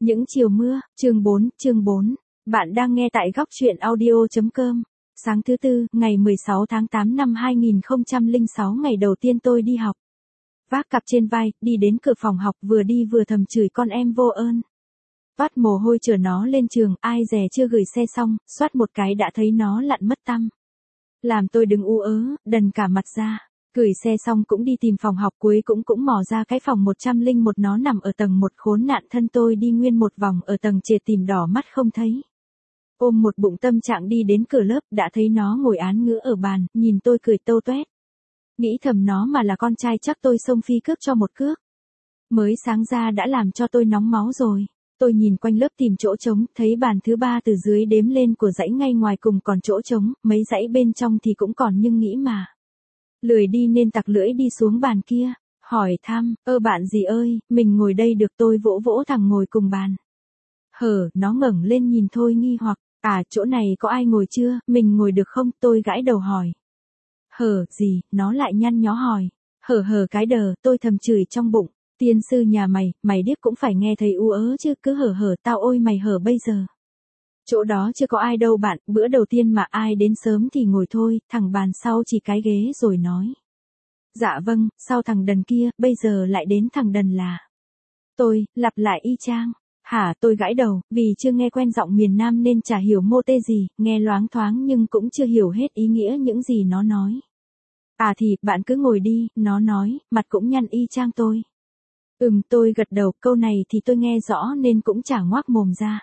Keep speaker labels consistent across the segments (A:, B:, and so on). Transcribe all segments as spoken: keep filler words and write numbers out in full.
A: Những chiều mưa, chương bốn, chương bốn. Bạn đang nghe tại góc truyện audio.com. Sáng thứ tư, ngày mười sáu tháng tám năm hai nghìn không trăm lẻ sáu, ngày đầu tiên tôi đi học. Vác cặp trên vai, đi đến cửa phòng học, vừa đi vừa thầm chửi con em vô ơn. Toát mồ hôi chở nó lên trường, ai dè chưa gửi xe xong, xoát một cái đã thấy nó lặn mất tăm. Làm tôi đứng ú ớ, đần cả mặt ra. Gửi xe xong cũng đi tìm phòng học, cuối cũng cũng mò ra cái phòng một trăm lẻ một, nó nằm ở tầng một, khốn nạn thân tôi đi nguyên một vòng ở tầng trệt tìm đỏ mắt không thấy. Ôm một bụng tâm trạng đi đến cửa lớp, đã thấy nó ngồi án ngữ ở bàn, nhìn tôi cười tâu toét. Nghĩ thầm nó mà là con trai chắc tôi xông phi cướp cho một cước. Mới sáng ra đã làm cho tôi nóng máu rồi. Tôi nhìn quanh lớp tìm chỗ trống, thấy bàn thứ ba từ dưới đếm lên của dãy ngay ngoài cùng còn chỗ trống, mấy dãy bên trong thì cũng còn nhưng nghĩ mà. Lười đi nên tặc lưỡi đi xuống bàn kia, hỏi thăm, ơ bạn gì ơi, mình ngồi đây được, tôi vỗ vỗ thằng ngồi cùng bàn. Hở, nó ngẩng lên nhìn thôi nghi hoặc, à chỗ này có ai ngồi chưa, mình ngồi được không, tôi gãi đầu hỏi. Hở, gì, nó lại nhăn nhó hỏi, hở hở cái đờ, tôi thầm chửi trong bụng, tiên sư nhà mày, mày điếc cũng phải nghe thấy u ớ chứ, cứ hở hở tao ôi mày hở bây giờ. Chỗ đó chưa có ai đâu bạn, bữa đầu tiên mà ai đến sớm thì ngồi thôi, thằng bàn sau chỉ cái ghế rồi nói. Dạ vâng, sau thằng đần kia, bây giờ lại đến thằng đần là. Tôi, lặp lại y chang. Hả, tôi gãi đầu, vì chưa nghe quen giọng miền Nam nên chả hiểu mô tê gì, nghe loáng thoáng nhưng cũng chưa hiểu hết ý nghĩa những gì nó nói. À thì, bạn cứ ngồi đi, nó nói, mặt cũng nhăn y chang tôi. Ừm, tôi gật đầu, câu này thì tôi nghe rõ nên cũng chả ngoác mồm ra.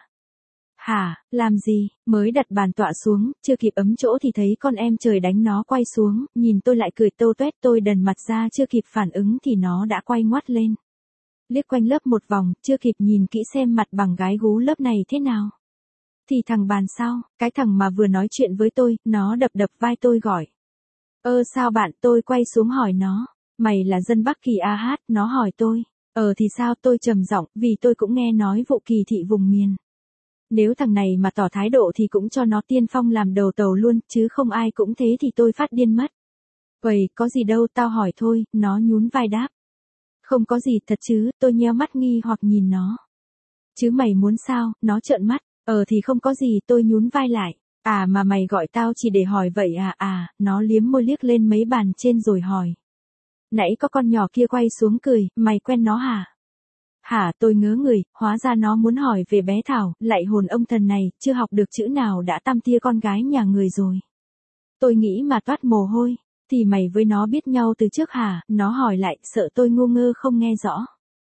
A: Hả, làm gì, mới đặt bàn tọa xuống, chưa kịp ấm chỗ thì thấy con em trời đánh nó quay xuống, nhìn tôi lại cười tâu tuét, tôi đần mặt ra chưa kịp phản ứng thì nó đã quay ngoắt lên. Liếc quanh lớp một vòng, chưa kịp nhìn kỹ xem mặt bằng gái gú lớp này thế nào. Thì thằng bàn sau, cái thằng mà vừa nói chuyện với tôi, nó đập đập vai tôi gọi. Ơ sao bạn, tôi quay xuống hỏi nó, mày là dân Bắc Kỳ a hát, nó hỏi tôi. Ờ thì sao, tôi trầm giọng, vì tôi cũng nghe nói vụ kỳ thị vùng miền. Nếu thằng này mà tỏ thái độ thì cũng cho nó tiên phong làm đầu tàu luôn, chứ không ai cũng thế thì tôi phát điên mất. Vậy, có gì đâu, tao hỏi thôi, nó nhún vai đáp. Không có gì thật chứ, tôi nheo mắt nghi hoặc nhìn nó. Chứ mày muốn sao, nó trợn mắt, ờ thì không có gì, tôi nhún vai lại. À mà mày gọi tao chỉ để hỏi vậy à, à, nó liếm môi liếc lên mấy bàn trên rồi hỏi. Nãy có con nhỏ kia quay xuống cười, mày quen nó hả? Hả, tôi ngớ người, hóa ra nó muốn hỏi về bé Thảo, lại hồn ông thần này, chưa học được chữ nào đã tăm tia con gái nhà người rồi. Tôi nghĩ mà toát mồ hôi, thì mày với nó biết nhau từ trước hả, nó hỏi lại, sợ tôi ngu ngơ không nghe rõ.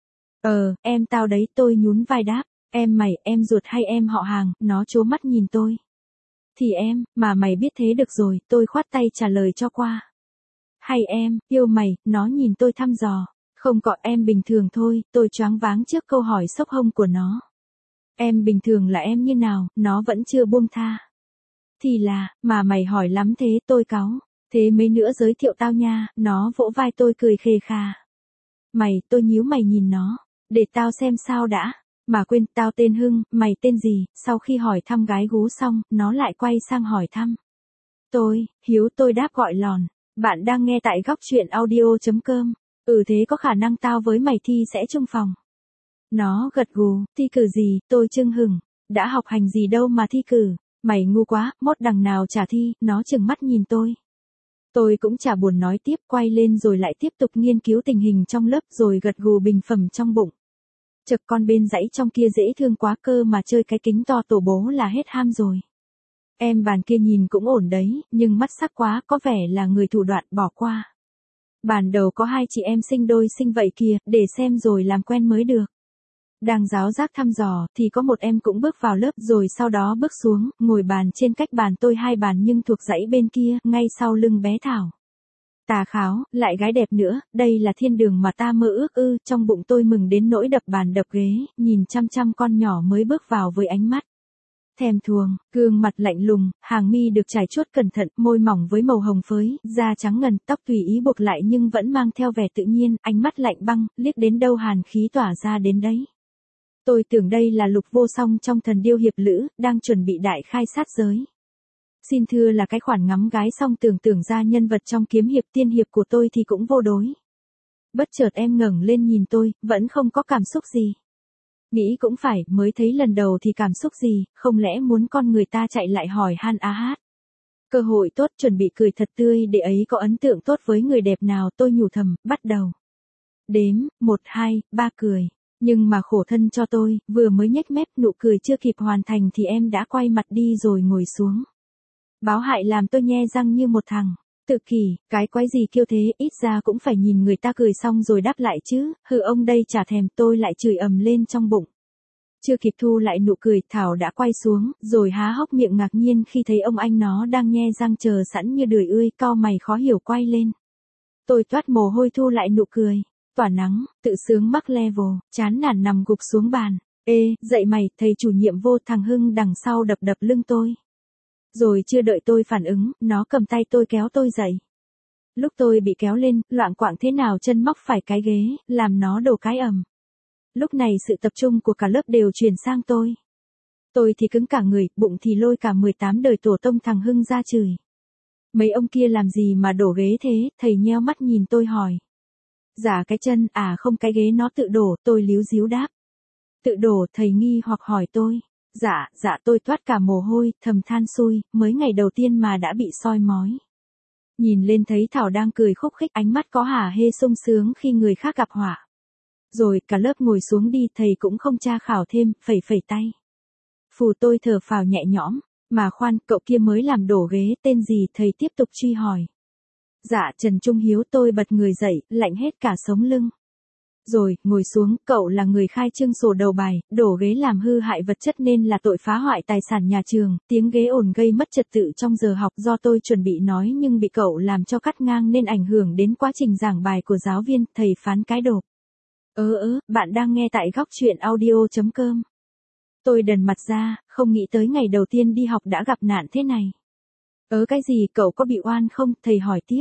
A: Ờ, em tao đấy, tôi nhún vai đáp, em mày, em ruột hay em họ hàng, nó trố mắt nhìn tôi. Thì em, mà mày biết thế được rồi, tôi khoát tay trả lời cho qua. Hay em, yêu mày, nó nhìn tôi thăm dò. Không có, em bình thường thôi, tôi choáng váng trước câu hỏi sốc hông của nó. Em bình thường là em như nào, nó vẫn chưa buông tha. Thì là, mà mày hỏi lắm thế, tôi cáu. Thế mấy nữa giới thiệu tao nha, nó vỗ vai tôi cười khề khà. Mày, tôi nhíu mày nhìn nó, để tao xem sao đã. Mà quên, tao tên Hưng, mày tên gì? Sau khi hỏi thăm gái gú xong, nó lại quay sang hỏi thăm. Tôi, Hiếu, tôi đáp gọi lòn. Bạn đang nghe tại góc truyện audio.com. Ừ thế có khả năng tao với mày thi sẽ chung phòng. Nó gật gù, thi cử gì, tôi chưng hửng. Đã học hành gì đâu mà thi cử. Mày ngu quá, mốt đằng nào chả thi, nó trừng mắt nhìn tôi. Tôi cũng chả buồn nói tiếp, quay lên rồi lại tiếp tục nghiên cứu tình hình trong lớp rồi gật gù bình phẩm trong bụng. Chật, con bên dãy trong kia dễ thương quá cơ mà chơi cái kính to tổ bố là hết ham rồi. Em bàn kia nhìn cũng ổn đấy, nhưng mắt sắc quá, có vẻ là người thủ đoạn, bỏ qua. Bàn đầu có hai chị em sinh đôi sinh vậy kìa, để xem rồi làm quen mới được. Đang giáo giác thăm dò, thì có một em cũng bước vào lớp rồi sau đó bước xuống, ngồi bàn trên cách bàn tôi hai bàn nhưng thuộc dãy bên kia, ngay sau lưng bé Thảo. Tà kháo, lại gái đẹp nữa, đây là thiên đường mà ta mơ ước ư, trong bụng tôi mừng đến nỗi đập bàn đập ghế, nhìn chăm chăm con nhỏ mới bước vào với ánh mắt thèm thuồng, gương mặt lạnh lùng, hàng mi được trải chuốt cẩn thận, môi mỏng với màu hồng phới, da trắng ngần, tóc tùy ý buộc lại nhưng vẫn mang theo vẻ tự nhiên, ánh mắt lạnh băng, liếc đến đâu hàn khí tỏa ra đến đấy. Tôi tưởng đây là Lục Vô Song trong Thần Điêu Hiệp Lữ, đang chuẩn bị đại khai sát giới. Xin thưa là cái khoản ngắm gái xong tưởng tưởng ra nhân vật trong kiếm hiệp tiên hiệp của tôi thì cũng vô đối. Bất chợt em ngẩng lên nhìn tôi, vẫn không có cảm xúc gì. Nghĩ cũng phải, mới thấy lần đầu thì cảm xúc gì, không lẽ muốn con người ta chạy lại hỏi han á hát. Cơ hội tốt, chuẩn bị cười thật tươi để ấy có ấn tượng tốt với người đẹp nào, tôi nhủ thầm, bắt đầu. Đếm, một, hai, ba cười. Nhưng mà khổ thân cho tôi, vừa mới nhếch mép nụ cười chưa kịp hoàn thành thì em đã quay mặt đi rồi ngồi xuống. Báo hại làm tôi nhe răng như một thằng. Tự kỷ, cái quái gì kêu thế, ít ra cũng phải nhìn người ta cười xong rồi đáp lại chứ, hừ ông đây chả thèm, tôi lại chửi ầm lên trong bụng. Chưa kịp thu lại nụ cười, Thảo đã quay xuống, rồi há hốc miệng ngạc nhiên khi thấy ông anh nó đang nhe răng chờ sẵn như đười ươi, cau mày khó hiểu quay lên. Tôi toát mồ hôi thu lại nụ cười, tỏa nắng, tự sướng mắc level, chán nản nằm gục xuống bàn. Ê, dậy mày, thầy chủ nhiệm vô, thằng Hưng đằng sau đập đập lưng tôi. Rồi chưa đợi tôi phản ứng, nó cầm tay tôi kéo tôi dậy. Lúc tôi bị kéo lên, loạng quạng thế nào chân móc phải cái ghế, làm nó đổ cái ầm. Lúc này sự tập trung của cả lớp đều chuyển sang tôi. Tôi thì cứng cả người, bụng thì lôi cả mười tám đời tổ tông thằng Hưng ra chửi. Mấy ông kia làm gì mà đổ ghế thế, thầy nheo mắt nhìn tôi hỏi. Dạ cái chân, à không cái ghế nó tự đổ, tôi líu díu đáp. Tự đổ, thầy nghi hoặc hỏi tôi. Dạ, dạ tôi toát cả mồ hôi, thầm than xui, mới ngày đầu tiên mà đã bị soi mói. Nhìn lên thấy Thảo đang cười khúc khích, ánh mắt có hả hê sung sướng khi người khác gặp họa. Rồi cả lớp ngồi xuống đi, thầy cũng không tra khảo thêm, phẩy phẩy tay. Phù tôi thở phào nhẹ nhõm, mà khoan, cậu kia mới làm đổ ghế, tên gì, thầy tiếp tục truy hỏi. Dạ Trần Trung Hiếu, tôi bật người dậy, lạnh hết cả sống lưng. Rồi, ngồi xuống, cậu là người khai trương sổ đầu bài, đổ ghế làm hư hại vật chất nên là tội phá hoại tài sản nhà trường, tiếng ghế ồn gây mất trật tự trong giờ học do tôi chuẩn bị nói nhưng bị cậu làm cho cắt ngang nên ảnh hưởng đến quá trình giảng bài của giáo viên, thầy phán cái đột. Ớ ớ, bạn đang nghe tại góc truyện audio.com. Tôi đần mặt ra, không nghĩ tới ngày đầu tiên đi học đã gặp nạn thế này. Ớ cái gì, cậu có bị oan không, thầy hỏi tiếp.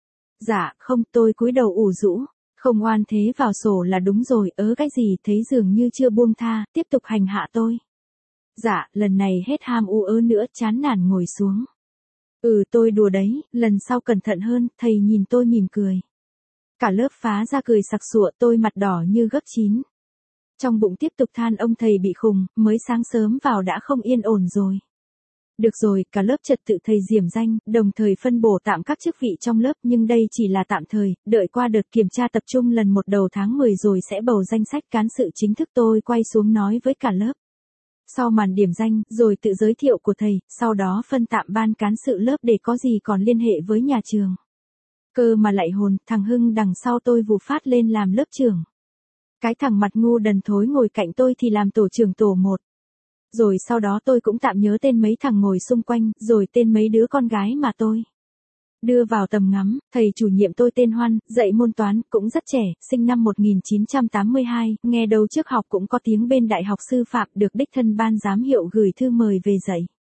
A: Dạ, không, tôi cúi đầu ủ rũ. Không oan thế vào sổ là đúng rồi, ớ cái gì, thấy dường như chưa buông tha, tiếp tục hành hạ tôi. Dạ, lần này hết ham u ớ nữa, chán nản ngồi xuống. Ừ tôi đùa đấy, lần sau cẩn thận hơn, thầy nhìn tôi mỉm cười. Cả lớp phá ra cười sặc sụa, tôi mặt đỏ như gấp chín. Trong bụng tiếp tục than ông thầy bị khùng, mới sáng sớm vào đã không yên ổn rồi. Được rồi, cả lớp trật tự thầy diểm danh, đồng thời phân bổ tạm các chức vị trong lớp nhưng đây chỉ là tạm thời, đợi qua đợt kiểm tra tập trung lần một đầu tháng mười rồi sẽ bầu danh sách cán sự chính thức. Tôi quay xuống nói với cả lớp. Sau màn điểm danh, rồi tự giới thiệu của thầy, sau đó phân tạm ban cán sự lớp để có gì còn liên hệ với nhà trường. Cơ mà lại hồn, thằng Hưng đằng sau tôi vụt phát lên làm lớp trưởng. Cái thằng mặt ngu đần thối ngồi cạnh tôi thì làm tổ trưởng tổ một. Rồi sau đó tôi cũng tạm nhớ tên mấy thằng ngồi xung quanh, rồi tên mấy đứa con gái mà tôi đưa vào tầm ngắm. Thầy chủ nhiệm tôi tên Hoan, dạy môn toán, cũng rất trẻ, sinh năm một nghìn chín trăm tám mươi hai, nghe đầu trước học cũng có tiếng bên đại học sư phạm, được đích thân ban giám hiệu gửi thư mời về dạy.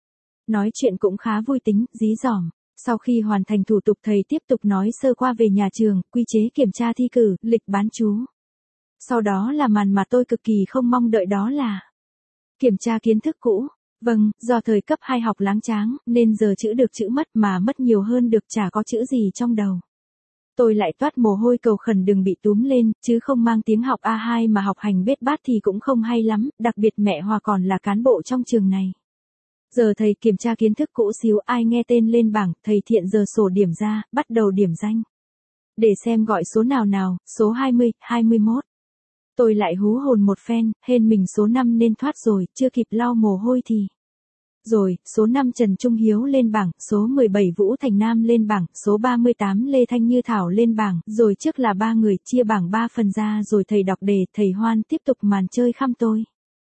A: Nói chuyện cũng khá vui tính, dí dỏm. Sau khi hoàn thành thủ tục thầy tiếp tục nói sơ qua về nhà trường, quy chế kiểm tra thi cử, lịch bán trú. Sau đó là màn mà tôi cực kỳ không mong đợi, đó là kiểm tra kiến thức cũ. Vâng, do thời cấp hai học láng tráng, nên giờ chữ được chữ mất mà mất nhiều hơn được, chả có chữ gì trong đầu. Tôi lại toát mồ hôi cầu khẩn đừng bị túm lên, chứ không mang tiếng học a hai mà học hành bết bát thì cũng không hay lắm, đặc biệt mẹ Hòa còn là cán bộ trong trường này. Giờ thầy kiểm tra kiến thức cũ xíu, ai nghe tên lên bảng, thầy thiện giờ sổ điểm ra, bắt đầu điểm danh. Để xem gọi số nào nào, số hai mươi, hai mươi mốt. Tôi lại hú hồn một phen, hên mình số năm nên thoát rồi, chưa kịp lau mồ hôi thì. Rồi, số năm Trần Trung Hiếu lên bảng, số mười bảy Vũ Thành Nam lên bảng, số ba mươi tám Lê Thanh Như Thảo lên bảng, rồi trước là ba người, chia bảng ba phần ra rồi thầy đọc đề, thầy Hoan tiếp tục màn chơi khăm tôi.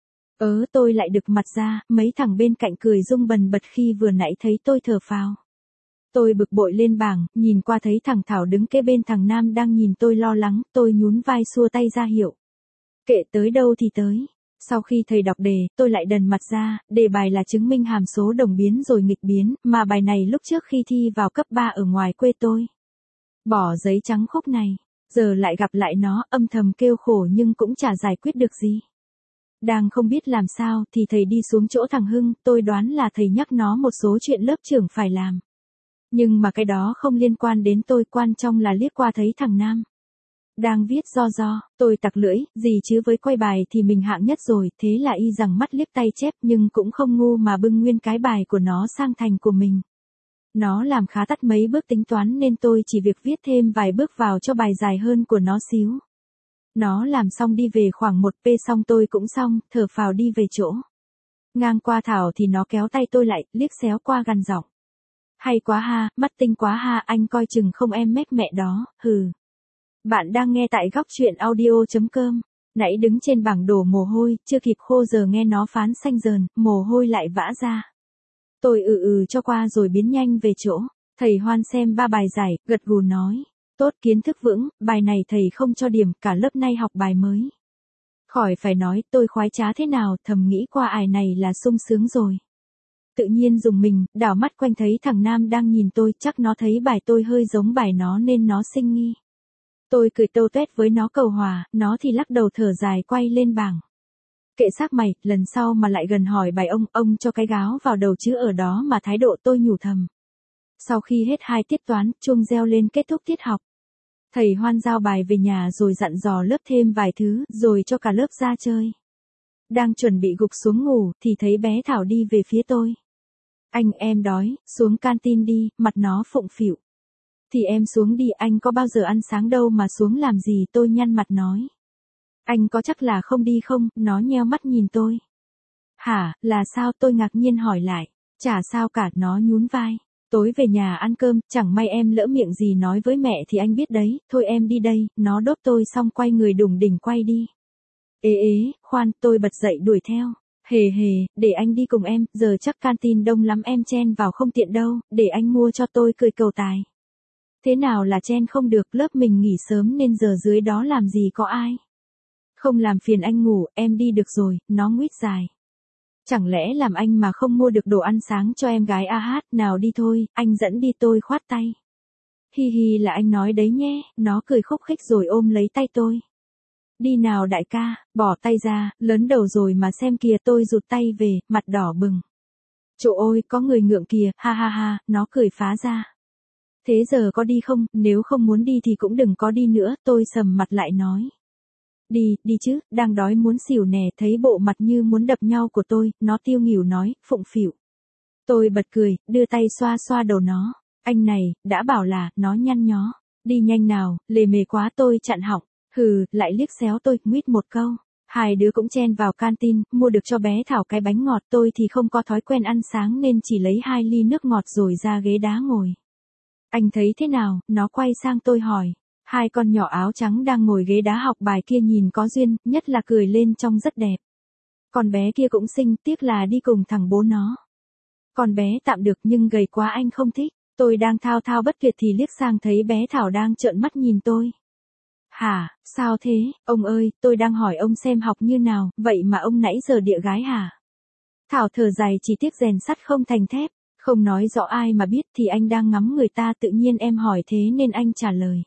A: Ớ tôi lại được mặt ra, mấy thằng bên cạnh cười rung bần bật khi vừa nãy thấy tôi thở phào. Tôi bực bội lên bảng, nhìn qua thấy thằng Thảo đứng kế bên thằng Nam đang nhìn tôi lo lắng, tôi nhún vai xua tay ra hiệu. Kệ tới đâu thì tới. Sau khi thầy đọc đề, tôi lại đần mặt ra, đề bài là chứng minh hàm số đồng biến rồi nghịch biến, mà bài này lúc trước khi thi vào cấp ba ở ngoài quê tôi bỏ giấy trắng khúc này, giờ lại gặp lại nó, âm thầm kêu khổ nhưng cũng chả giải quyết được gì. Đang không biết làm sao thì thầy đi xuống chỗ thằng Hưng, tôi đoán là thầy nhắc nó một số chuyện lớp trưởng phải làm. Nhưng mà cái đó không liên quan đến tôi, quan trọng là liếc qua thấy thằng Nam. Đang viết do do, tôi tặc lưỡi, gì chứ với quay bài thì mình hạng nhất rồi, thế là y rằng mắt liếc tay chép nhưng cũng không ngu mà bưng nguyên cái bài của nó sang thành của mình. Nó làm khá tắt mấy bước tính toán nên tôi chỉ việc viết thêm vài bước vào cho bài dài hơn của nó xíu. Nó làm xong đi về khoảng một pê xong tôi cũng xong, thở phào đi về chỗ. Ngang qua Thảo thì nó kéo tay tôi lại, liếc xéo qua gằn giọng. Hay quá ha, mắt tinh quá ha, anh coi chừng không em mép mẹ đó, hừ. Bạn đang nghe tại góc truyện audio chấm com. Nãy đứng trên bảng đổ mồ hôi, chưa kịp khô giờ nghe nó phán xanh dờn, mồ hôi lại vã ra. Tôi ừ ừ cho qua rồi biến nhanh về chỗ. Thầy Hoan xem ba bài giải, gật gù nói. Tốt, kiến thức vững, bài này thầy không cho điểm, cả lớp nay học bài mới. Khỏi phải nói, tôi khoái trá thế nào, thầm nghĩ qua ải này là sung sướng rồi. Tự nhiên dùng mình, đảo mắt quanh thấy thằng Nam đang nhìn tôi, chắc nó thấy bài tôi hơi giống bài nó nên nó sinh nghi. Tôi cười tâu tuét với nó cầu hòa, nó thì lắc đầu thở dài quay lên bảng. Kệ xác mày, lần sau mà lại gần hỏi bài ông, ông cho cái gáo vào đầu chứ ở đó mà thái độ tôi nhủ thầm. Sau khi hết hai tiết toán, chuông reo lên kết thúc tiết học. Thầy Hoan giao bài về nhà rồi dặn dò lớp thêm vài thứ, rồi cho cả lớp ra chơi. Đang chuẩn bị gục xuống ngủ, thì thấy bé Thảo đi về phía tôi. Anh em đói, xuống canteen đi, mặt nó phụng phịu. Thì em xuống đi, anh có bao giờ ăn sáng đâu mà xuống làm gì, tôi nhăn mặt nói. Anh có chắc là không đi không, nó nheo mắt nhìn tôi. Hả, là sao, tôi ngạc nhiên hỏi lại. Chả sao cả, nó nhún vai. Tối về nhà ăn cơm, chẳng may em lỡ miệng gì nói với mẹ thì anh biết đấy, thôi em đi đây, nó đốt tôi xong quay người đùng đỉnh quay đi. Ê ế, khoan, tôi bật dậy đuổi theo. Hề hề, để anh đi cùng em, giờ chắc canteen đông lắm em chen vào không tiện đâu, để anh mua cho tôi, cười cầu tài. Thế nào là chen không được, lớp mình nghỉ sớm nên giờ dưới đó làm gì có ai. Không làm phiền anh ngủ, em đi được rồi, nó nguýt dài. Chẳng lẽ làm anh mà không mua được đồ ăn sáng cho em gái a hát, nào đi thôi, anh dẫn đi, tôi khoát tay. Hi hi là anh nói đấy nhé, nó cười khúc khích rồi ôm lấy tay tôi. Đi nào đại ca, bỏ tay ra, lớn đầu rồi mà xem kìa, tôi rụt tay về, mặt đỏ bừng. Trời ơi, có người ngượng kìa, ha ha ha, nó cười phá ra. Thế giờ có đi không, nếu không muốn đi thì cũng đừng có đi nữa, tôi sầm mặt lại nói. Đi, đi chứ, đang đói muốn xỉu nè, thấy bộ mặt như muốn đập nhau của tôi, nó tiêu nghỉu nói, phụng phịu. Tôi bật cười, đưa tay xoa xoa đầu nó. Anh này, đã bảo là, nó nhăn nhó. Đi nhanh nào, lề mề quá, tôi chặn họng. Hừ, lại liếc xéo tôi, nguýt một câu. Hai đứa cũng chen vào canteen, mua được cho bé Thảo cái bánh ngọt, tôi thì không có thói quen ăn sáng nên chỉ lấy hai ly nước ngọt rồi ra ghế đá ngồi. Anh thấy thế nào, nó quay sang tôi hỏi. Hai con nhỏ áo trắng đang ngồi ghế đá học bài kia nhìn có duyên, nhất là cười lên trông rất đẹp. Con bé kia cũng xinh, tiếc là đi cùng thằng bố nó. Con bé tạm được nhưng gầy quá anh không thích. Tôi đang thao thao bất tuyệt thì liếc sang thấy bé Thảo đang trợn mắt nhìn tôi. Hả, sao thế, ông ơi, tôi đang hỏi ông xem học như nào, vậy mà ông nãy giờ địa gái hả? Thảo thở dài, chỉ tiếc rèn sắt không thành thép, không nói rõ ai mà biết thì anh đang ngắm người ta, tự nhiên em hỏi thế nên anh trả lời.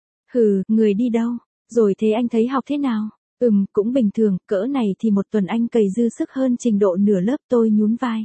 A: Hừ, người đi đâu? Rồi thế anh thấy học thế nào? Ừm, cũng bình thường, cỡ này thì một tuần anh cày dư sức hơn trình độ nửa lớp, tôi nhún vai.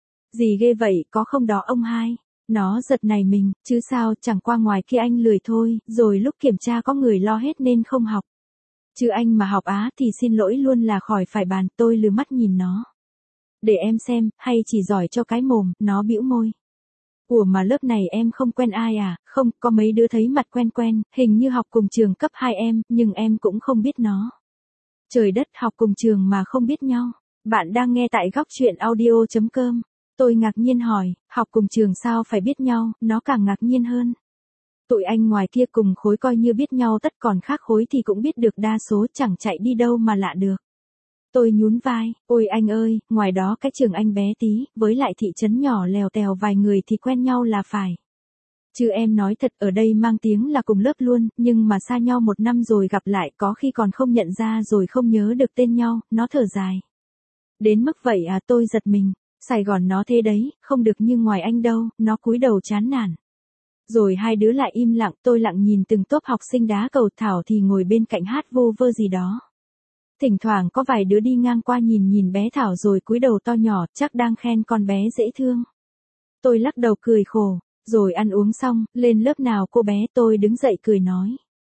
A: Gì ghê vậy, có không đó ông hai? Nó giật nảy mình, chứ sao, chẳng qua ngoài kia anh lười thôi, rồi lúc kiểm tra có người lo hết nên không học. Chứ anh mà học á thì xin lỗi luôn là khỏi phải bàn, tôi lừ mắt nhìn nó. Để em xem, hay chỉ giỏi cho cái mồm, nó bĩu môi. Ủa mà lớp này em không quen ai à, không, có mấy đứa thấy mặt quen quen, hình như học cùng trường cấp hai em, nhưng em cũng không biết nó. Trời đất, học cùng trường mà không biết nhau. Bạn đang nghe tại góc truyện audio chấm com. Tôi ngạc nhiên hỏi, học cùng trường sao phải biết nhau, nó càng ngạc nhiên hơn. Tụi anh ngoài kia cùng khối coi như biết nhau tất, còn khác khối thì cũng biết được đa số, chẳng chạy đi đâu mà lạ được. Tôi nhún vai, ôi anh ơi, ngoài đó cái trường anh bé tí, với lại thị trấn nhỏ lèo tèo vài người thì quen nhau là phải. Chứ em nói thật, ở đây mang tiếng là cùng lớp luôn, nhưng mà xa nhau một năm rồi gặp lại có khi còn không nhận ra rồi không nhớ được tên nhau, nó thở dài. Đến mức vậy à, tôi giật mình. Sài Gòn nó thế đấy, không được như ngoài anh đâu, nó cúi đầu chán nản. Rồi hai đứa lại im lặng, tôi lặng nhìn từng tốp học sinh đá cầu, Thảo thì ngồi bên cạnh hát vô vơ gì đó. Thỉnh thoảng có vài đứa đi ngang qua nhìn nhìn bé Thảo rồi cúi đầu to nhỏ, chắc đang khen con bé dễ thương. Tôi lắc đầu cười khổ, rồi ăn uống xong, lên lớp nào cô bé, tôi đứng dậy cười nói.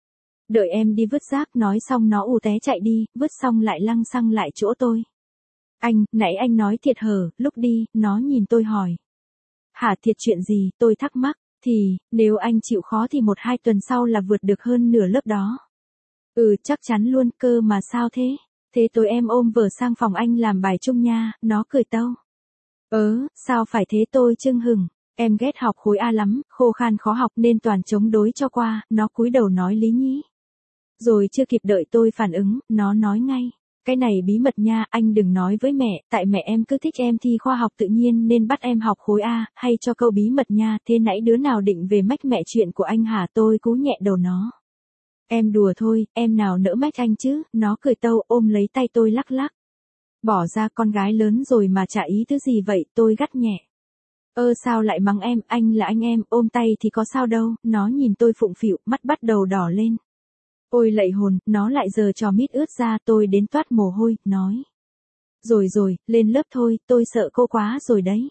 A: Đợi em đi vứt rác, nói xong nó ù té chạy đi, vứt xong lại lăng xăng lại chỗ tôi. Anh, nãy anh nói thiệt hở, lúc đi, nó nhìn tôi hỏi. Hả, thiệt chuyện gì, tôi thắc mắc, thì, nếu anh chịu khó thì một hai tuần sau là vượt được hơn nửa lớp đó. Ừ, chắc chắn luôn, cơ mà sao thế? Thế tối em ôm vở sang phòng anh làm bài chung nha, nó cười tâu. Ớ, sao phải thế, tôi chưng hửng, em ghét học khối A lắm, khô khan khó học nên toàn chống đối cho qua, nó cúi đầu nói lý nhí. Rồi chưa kịp đợi tôi phản ứng, nó nói ngay. Cái này bí mật nha, anh đừng nói với mẹ, tại mẹ em cứ thích em thi khoa học tự nhiên nên bắt em học khối A, hay cho câu bí mật nha, thế nãy đứa nào định về mách mẹ chuyện của anh hả, tôi cú nhẹ đầu nó. Em đùa thôi, em nào nỡ mách anh chứ, nó cười tâu ôm lấy tay tôi lắc lắc. Bỏ ra, con gái lớn rồi mà chả ý thứ gì vậy, tôi gắt nhẹ. Ơ sao lại mắng em, anh là anh em, ôm tay thì có sao đâu, nó nhìn tôi phụng phịu, mắt bắt đầu đỏ lên. Ôi lạy hồn, nó lại giờ trò mít ướt ra, tôi đến toát mồ hôi, nói. Rồi rồi, lên lớp thôi, tôi sợ cô quá rồi đấy.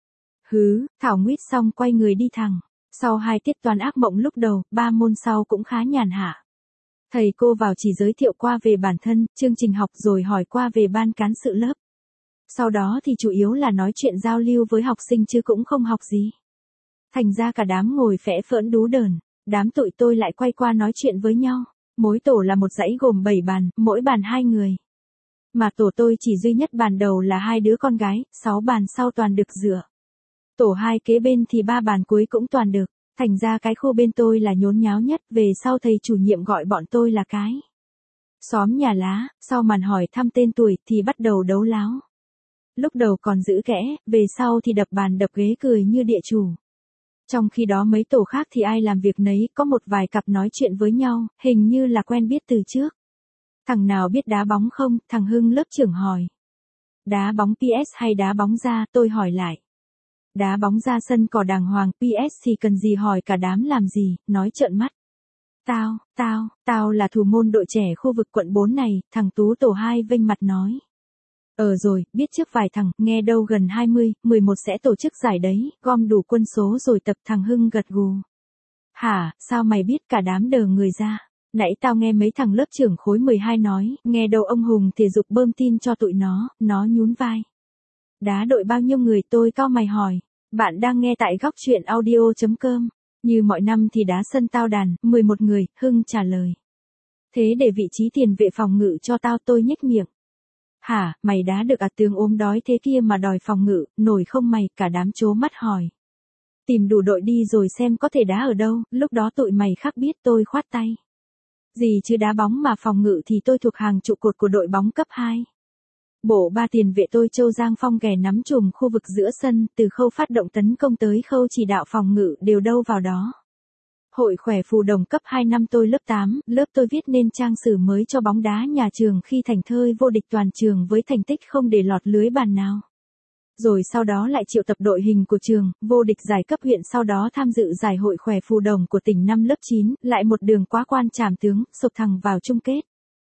A: Hứ, Thảo nguyết xong quay người đi thẳng. Sau hai tiết toán ác mộng lúc đầu, ba môn sau cũng khá nhàn hạ. Thầy cô vào chỉ giới thiệu qua về bản thân, chương trình học rồi hỏi qua về ban cán sự lớp. Sau đó thì chủ yếu là nói chuyện giao lưu với học sinh chứ cũng không học gì. Thành ra cả đám ngồi phẽ phỡn đú đờn, đám tụi tôi lại quay qua nói chuyện với nhau. Mỗi tổ là một dãy gồm bảy bàn, mỗi bàn hai người. Mà tổ tôi chỉ duy nhất bàn đầu là hai đứa con gái, sáu bàn sau toàn được dựa. Tổ hai kế bên thì ba bàn cuối cũng toàn được. Thành ra cái khu bên tôi là nhốn nháo nhất, về sau thầy chủ nhiệm gọi bọn tôi là cái xóm nhà lá, sau màn hỏi thăm tên tuổi thì bắt đầu đấu láo. Lúc đầu còn giữ kẽ, về sau thì đập bàn đập ghế cười như địa chủ. Trong khi đó mấy tổ khác thì ai làm việc nấy, có một vài cặp nói chuyện với nhau, hình như là quen biết từ trước. Thằng nào biết đá bóng không, thằng Hưng lớp trưởng hỏi. Đá bóng pê ét hay đá bóng ra, tôi hỏi lại. Đá bóng ra sân cỏ đàng hoàng, pê ét thì cần gì hỏi cả đám làm gì, nói trợn mắt. Tao, tao, tao là thủ môn đội trẻ khu vực quận bốn này, thằng Tú tổ hai vênh mặt nói. Ờ rồi, biết trước vài thằng, nghe đâu gần hai mươi, mười một sẽ tổ chức giải đấy, gom đủ quân số rồi tập, thằng Hưng gật gù. Hả, sao mày biết, cả đám đờ người ra. Nãy tao nghe mấy thằng lớp trưởng khối mười hai nói, nghe đâu ông Hùng thể dục bơm tin cho tụi nó, nó nhún vai. Đá đội bao nhiêu người, tôi cau mày hỏi. Bạn đang nghe tại góc truyện audio chấm com. Như mọi năm thì đá sân tao đàn, mười một người, Hưng trả lời. Thế để vị trí tiền vệ phòng ngự cho tao, tôi nhếch miệng. Hả, mày đá được à, tướng ốm đói thế kia mà đòi phòng ngự, nổi không mày, cả đám trố mắt hỏi. Tìm đủ đội đi rồi xem có thể đá ở đâu, lúc đó tụi mày khác biết, tôi khoát tay. Gì chứ đá bóng mà phòng ngự thì tôi thuộc hàng trụ cột của đội bóng cấp hai. Bộ ba tiền vệ tôi Châu Giang Phong ghẻ nắm chùm khu vực giữa sân, từ khâu phát động tấn công tới khâu chỉ đạo phòng ngự đều đâu vào đó. Hội khỏe phù đồng cấp hai năm tôi lớp tám, lớp tôi viết nên trang sử mới cho bóng đá nhà trường khi thành thơi vô địch toàn trường với thành tích không để lọt lưới bàn nào. Rồi sau đó lại triệu tập đội hình của trường, vô địch giải cấp huyện, sau đó tham dự giải hội khỏe phù đồng của tỉnh năm lớp chín, lại một đường quá quan trảm tướng, sụp thẳng vào chung kết.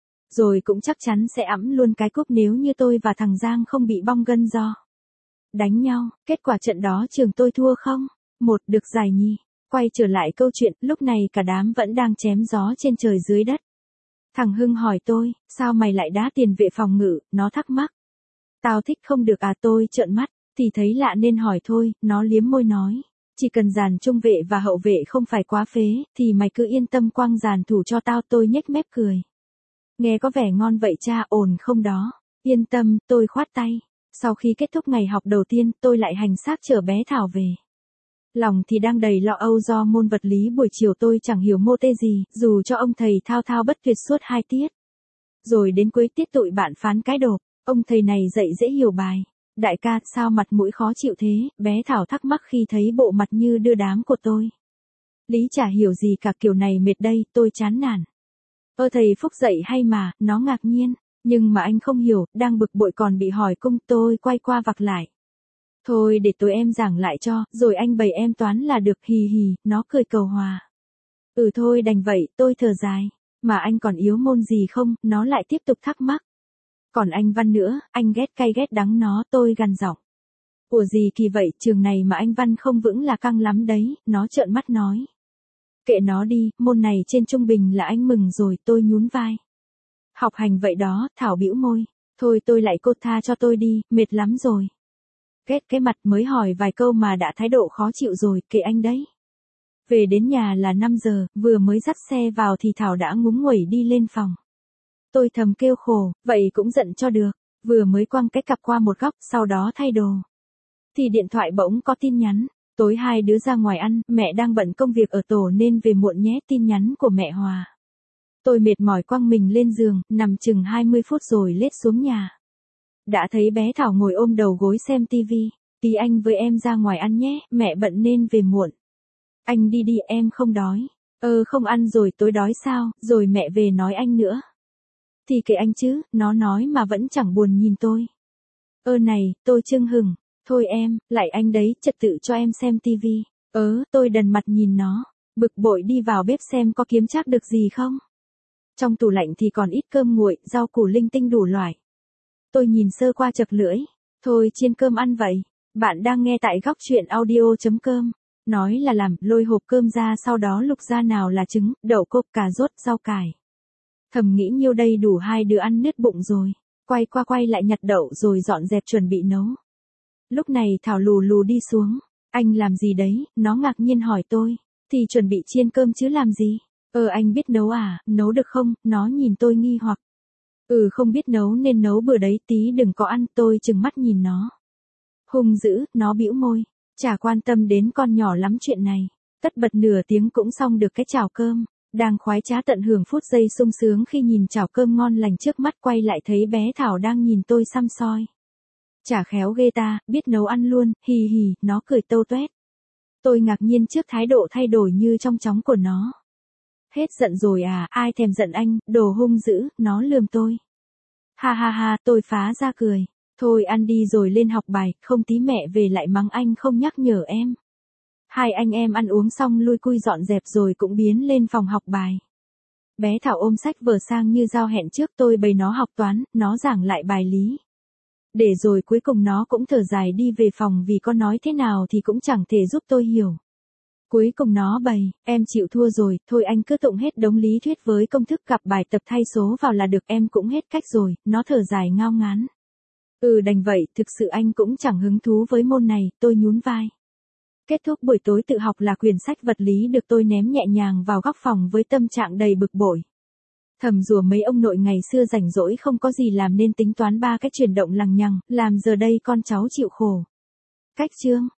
A: Rồi cũng chắc chắn sẽ ẵm luôn cái cúp nếu như tôi và thằng Giang không bị bong gân do đánh nhau. Kết quả trận đó trường tôi thua không? Một, được giải nhì. Quay trở lại câu chuyện, lúc này cả đám vẫn đang chém gió trên trời dưới đất. Thằng Hưng hỏi tôi, sao mày lại đá tiền vệ phòng ngự, nó thắc mắc. Tao thích không được à, tôi trợn mắt, thì thấy lạ nên hỏi thôi, nó liếm môi nói. Chỉ cần dàn trung vệ và hậu vệ không phải quá phế, thì mày cứ yên tâm quăng dàn thủ cho tao, tôi nhếch mép cười. Nghe có vẻ ngon vậy cha, ổn không đó? Yên tâm, tôi khoát tay. Sau khi kết thúc ngày học đầu tiên, tôi lại hành xác chở bé Thảo về. Lòng thì đang đầy lo âu do môn vật lý buổi chiều tôi chẳng hiểu mô tê gì, dù cho ông thầy thao thao bất tuyệt suốt hai tiết. Rồi đến cuối tiết tụi bạn phán cái đột, ông thầy này dạy dễ hiểu bài. Đại ca, sao mặt mũi khó chịu thế? Bé Thảo thắc mắc khi thấy bộ mặt như đưa đám của tôi. Lý chả hiểu gì cả, kiểu này mệt đây, tôi chán nản. Ơ thầy Phúc dạy hay mà, nó ngạc nhiên, nhưng mà anh không hiểu, đang bực bội còn bị hỏi cung, tôi quay qua vặc lại. Thôi để tôi em giảng lại cho, rồi anh bày em toán là được, hì hì, nó cười cầu hòa. Ừ thôi đành vậy, tôi thở dài. Mà anh còn yếu môn gì không, nó lại tiếp tục thắc mắc. Còn anh Văn nữa, anh ghét cay ghét đắng nó, tôi gằn giọng. Ủa gì kỳ vậy, trường này mà anh Văn không vững là căng lắm đấy, nó trợn mắt nói. Kệ nó đi, môn này trên trung bình là anh mừng rồi, tôi nhún vai. Học hành vậy đó, Thảo bĩu môi. Thôi tôi lại cô tha cho tôi đi, mệt lắm rồi. Ghét cái mặt mới hỏi vài câu mà đã thái độ khó chịu rồi, kệ anh đấy. Về đến nhà là năm giờ, vừa mới dắt xe vào thì Thảo đã ngúng nguẩy đi lên phòng. Tôi thầm kêu khổ, vậy cũng giận cho được, vừa mới quăng cái cặp qua một góc, sau đó thay đồ. Thì điện thoại bỗng có tin nhắn, tối hai đứa ra ngoài ăn, mẹ đang bận công việc ở tổ nên về muộn nhé, tin nhắn của mẹ Hòa. Tôi mệt mỏi quăng mình lên giường, nằm chừng hai mươi phút rồi lết xuống nhà. Đã thấy bé Thảo ngồi ôm đầu gối xem tivi, tí anh với em ra ngoài ăn nhé, mẹ bận nên về muộn. Anh đi đi, em không đói. Ờ không ăn rồi, tối đói sao, rồi mẹ về nói anh nữa. Thì kệ anh chứ, nó nói mà vẫn chẳng buồn nhìn tôi. Ơ này, tôi chưng hừng, thôi em, lại anh đấy, trật tự cho em xem tivi. Ớ, tôi đần mặt nhìn nó, bực bội đi vào bếp xem có kiếm trác được gì không. Trong tủ lạnh thì còn ít cơm nguội, rau củ linh tinh đủ loại. Tôi nhìn sơ qua chật lưỡi, thôi chiên cơm ăn vậy. Bạn đang nghe tại góc truyện audio chấm com. Nói là làm, lôi hộp cơm ra sau đó lục ra nào là trứng, đậu cộp, cà rốt, rau cải. Thầm nghĩ nhiêu đây đủ hai đứa ăn nứt bụng rồi. Quay qua quay lại nhặt đậu rồi dọn dẹp chuẩn bị nấu. Lúc này Thảo lù lù đi xuống. Anh làm gì đấy, nó ngạc nhiên hỏi tôi. Thì chuẩn bị chiên cơm chứ làm gì. Ờ anh biết nấu à, nấu được không, nó nhìn tôi nghi hoặc. Ừ không biết nấu nên nấu bữa đấy tí đừng có ăn, tôi trừng mắt nhìn nó. Hung dữ, nó bĩu môi. Chả quan tâm đến con nhỏ lắm chuyện này. Tất bật nửa tiếng cũng xong được cái chảo cơm. Đang khoái trá tận hưởng phút giây sung sướng khi nhìn chảo cơm ngon lành trước mắt, quay lại thấy bé Thảo đang nhìn tôi săm soi. Chả khéo ghê ta, biết nấu ăn luôn, hì hì, nó cười tâu tuét. Tôi ngạc nhiên trước thái độ thay đổi như trong chóng của nó. Hết giận rồi à, ai thèm giận anh, đồ hung dữ, nó lườm tôi. Ha ha ha, tôi phá ra cười. Thôi ăn đi rồi lên học bài, không tí mẹ về lại mắng anh không nhắc nhở em. Hai anh em ăn uống xong lui cui dọn dẹp rồi cũng biến lên phòng học bài. Bé Thảo ôm sách vở sang như giao hẹn trước, tôi bày nó học toán, nó giảng lại bài lý. Để rồi cuối cùng nó cũng thở dài đi về phòng vì có nói thế nào thì cũng chẳng thể giúp tôi hiểu. Cuối cùng nó bày, em chịu thua rồi, thôi anh cứ tụng hết đống lý thuyết với công thức gặp bài tập thay số vào là được, em cũng hết cách rồi, nó thở dài ngao ngán. Ừ đành vậy, thực sự anh cũng chẳng hứng thú với môn này, tôi nhún vai. Kết thúc buổi tối tự học là quyển sách vật lý được tôi ném nhẹ nhàng vào góc phòng với tâm trạng đầy bực bội. Thầm rủa mấy ông nội ngày xưa rảnh rỗi không có gì làm nên tính toán ba cái chuyển động lằng nhằng, làm giờ đây con cháu chịu khổ. Cách chương